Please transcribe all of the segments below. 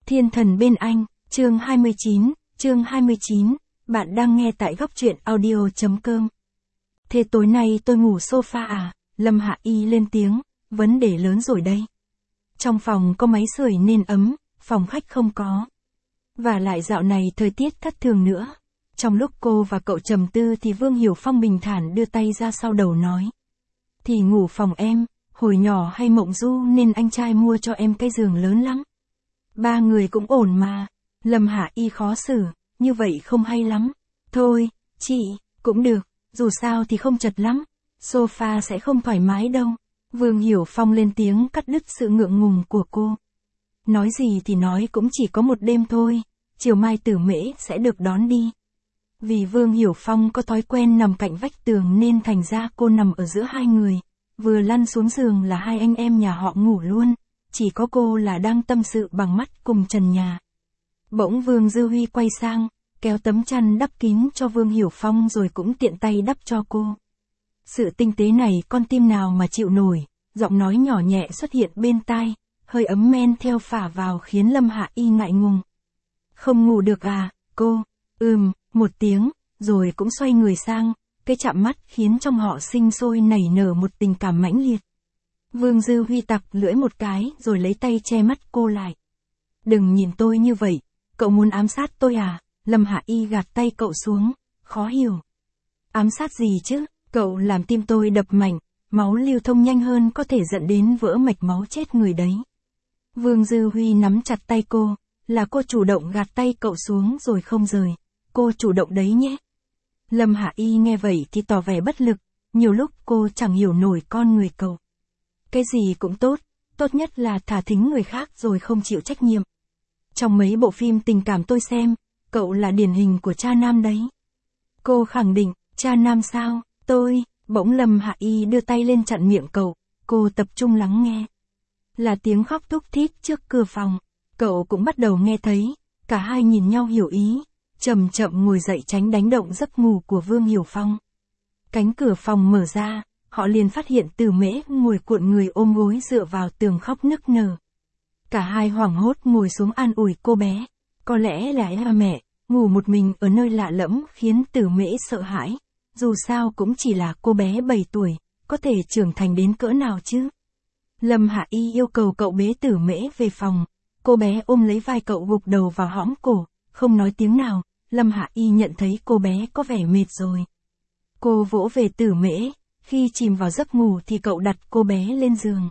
Thiên thần bên anh, chương 29, bạn đang nghe tại góc truyện audio.com. Thế tối nay tôi ngủ sofa à? Lâm Hạ Y lên tiếng, vấn đề lớn rồi đây. Trong phòng có máy sưởi nên ấm, phòng khách không có. Và lại dạo này thời tiết thất thường nữa. Trong lúc cô và cậu trầm tư thì Vương Hiểu Phong bình thản đưa tay ra sau đầu nói. Thì ngủ phòng em, hồi nhỏ hay mộng du nên anh trai mua cho em cái giường lớn lắm. Ba người cũng ổn mà. Lâm Hạ Y khó xử, như vậy không hay lắm. Thôi, chị, cũng được, dù sao thì không chật lắm. Sofa sẽ không thoải mái đâu. Vương Hiểu Phong lên tiếng cắt đứt sự ngượng ngùng của cô. Nói gì thì nói cũng chỉ có một đêm thôi, chiều mai Tử Mễ sẽ được đón đi. Vì Vương Hiểu Phong có thói quen nằm cạnh vách tường nên thành ra cô nằm ở giữa hai người. Vừa lăn xuống giường là hai anh em nhà họ ngủ luôn, chỉ có cô là đang tâm sự bằng mắt cùng trần nhà. Bỗng Vương Dư Huy quay sang, kéo tấm chăn đắp kín cho Vương Hiểu Phong rồi cũng tiện tay đắp cho cô. Sự tinh tế này con tim nào mà chịu nổi, giọng nói nhỏ nhẹ xuất hiện bên tai, hơi ấm men theo phả vào khiến Lâm Hạ Y ngại ngùng. Không ngủ được à, cô? Một tiếng, rồi cũng xoay người sang, cái chạm mắt khiến trong họ sinh sôi nảy nở một tình cảm mãnh liệt. Vương Dư Huy tặc lưỡi một cái rồi lấy tay che mắt cô lại. Đừng nhìn tôi như vậy, cậu muốn ám sát tôi à? Lâm Hạ Y gạt tay cậu xuống, khó hiểu. Ám sát gì chứ, cậu làm tim tôi đập mạnh, máu lưu thông nhanh hơn có thể dẫn đến vỡ mạch máu chết người đấy. Vương Dư Huy nắm chặt tay cô, là cô chủ động gạt tay cậu xuống rồi không rời. Cô chủ động đấy nhé. Lâm Hạ Y nghe vậy thì tỏ vẻ bất lực, nhiều lúc cô chẳng hiểu nổi con người cậu. Cái gì cũng tốt nhất là thả thính người khác rồi không chịu trách nhiệm. Trong mấy bộ phim tình cảm tôi xem, cậu là điển hình của cha nam đấy. Cô khẳng định, cha nam sao, bỗng Lâm Hạ Y đưa tay lên chặn miệng cậu, cô tập trung lắng nghe. Là tiếng khóc thúc thít trước cửa phòng, cậu cũng bắt đầu nghe thấy, cả hai nhìn nhau hiểu ý, chậm chậm ngồi dậy tránh đánh động giấc ngủ của Vương Hiểu Phong. Cánh cửa phòng mở ra, họ liền phát hiện Tử Mễ ngồi cuộn người ôm gối dựa vào tường khóc nức nở. Cả hai hoảng hốt ngồi xuống an ủi cô bé, có lẽ là mẹ, ngủ một mình ở nơi lạ lẫm khiến Tử Mễ sợ hãi, dù sao cũng chỉ là cô bé 7 tuổi, có thể trưởng thành đến cỡ nào chứ. Lâm Hạ Y yêu cầu cậu bế Tử Mễ về phòng, cô bé ôm lấy vai cậu gục đầu vào hõm cổ, không nói tiếng nào. Lâm Hạ Y nhận thấy cô bé có vẻ mệt rồi. Cô vỗ về Tử Mễ, khi chìm vào giấc ngủ thì cậu đặt cô bé lên giường.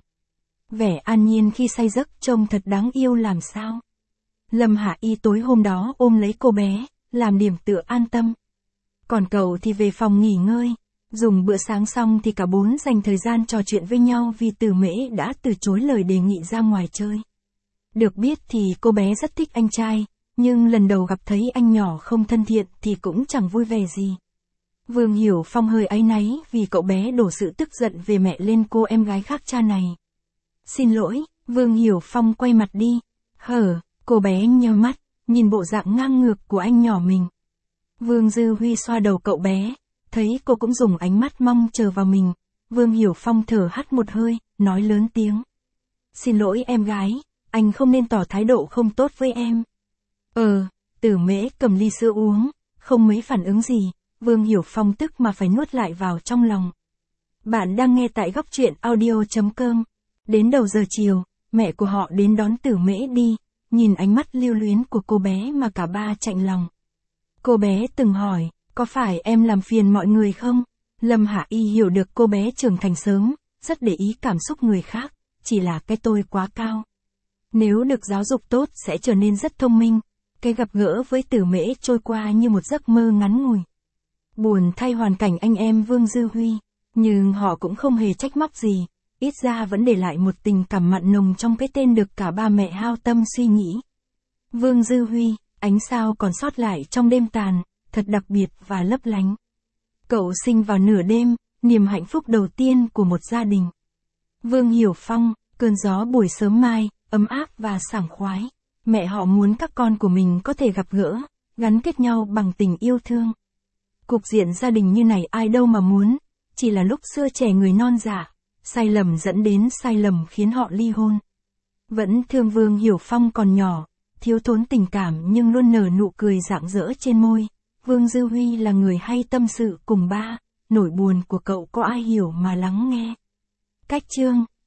Vẻ an nhiên khi say giấc trông thật đáng yêu làm sao. Lâm Hạ Y tối hôm đó ôm lấy cô bé, làm điểm tựa an tâm. Còn cậu thì về phòng nghỉ ngơi, dùng bữa sáng xong thì cả bốn dành thời gian trò chuyện với nhau vì Tử Mễ đã từ chối lời đề nghị ra ngoài chơi. Được biết thì cô bé rất thích anh trai. Nhưng lần đầu gặp thấy anh nhỏ không thân thiện thì cũng chẳng vui vẻ gì. Vương Hiểu Phong hơi áy náy vì cậu bé đổ sự tức giận về mẹ lên cô em gái khác cha này. Xin lỗi, Vương Hiểu Phong quay mặt đi. Cô bé nheo mắt, nhìn bộ dạng ngang ngược của anh nhỏ mình. Vương Dư Huy xoa đầu cậu bé, thấy cô cũng dùng ánh mắt mong chờ vào mình. Vương Hiểu Phong thở hắt một hơi, nói lớn tiếng. Xin lỗi em gái, anh không nên tỏ thái độ không tốt với em. Tử Mễ cầm ly sữa uống, không mấy phản ứng gì, Vương Hiểu Phong tức mà phải nuốt lại vào trong lòng. Bạn đang nghe tại góc truyện audio.com. Đến đầu giờ chiều, mẹ của họ đến đón Tử Mễ đi, nhìn ánh mắt lưu luyến của cô bé mà cả ba chạnh lòng. Cô bé từng hỏi, có phải em làm phiền mọi người không? Lâm Hạ Y hiểu được cô bé trưởng thành sớm, rất để ý cảm xúc người khác, chỉ là cái tôi quá cao. Nếu được giáo dục tốt sẽ trở nên rất thông minh. Cái gặp gỡ với Tử Mễ trôi qua như một giấc mơ ngắn ngủi. Buồn thay hoàn cảnh anh em Vương Dư Huy, nhưng họ cũng không hề trách móc gì, ít ra vẫn để lại một tình cảm mặn nồng trong cái tên được cả ba mẹ hao tâm suy nghĩ. Vương Dư Huy, ánh sao còn sót lại trong đêm tàn, thật đặc biệt và lấp lánh. Cậu sinh vào nửa đêm, niềm hạnh phúc đầu tiên của một gia đình. Vương Hiểu Phong, cơn gió buổi sớm mai, ấm áp và sảng khoái. Mẹ họ muốn các con của mình có thể gặp gỡ, gắn kết nhau bằng tình yêu thương. Cục diện gia đình như này ai đâu mà muốn, chỉ là lúc xưa trẻ người non dạ, sai lầm dẫn đến sai lầm khiến họ ly hôn. Vẫn thương Vương Hiểu Phong còn nhỏ, thiếu thốn tình cảm nhưng luôn nở nụ cười rạng rỡ trên môi. Vương Dư Huy là người hay tâm sự cùng ba, nỗi buồn của cậu có ai hiểu mà lắng nghe. Cách chương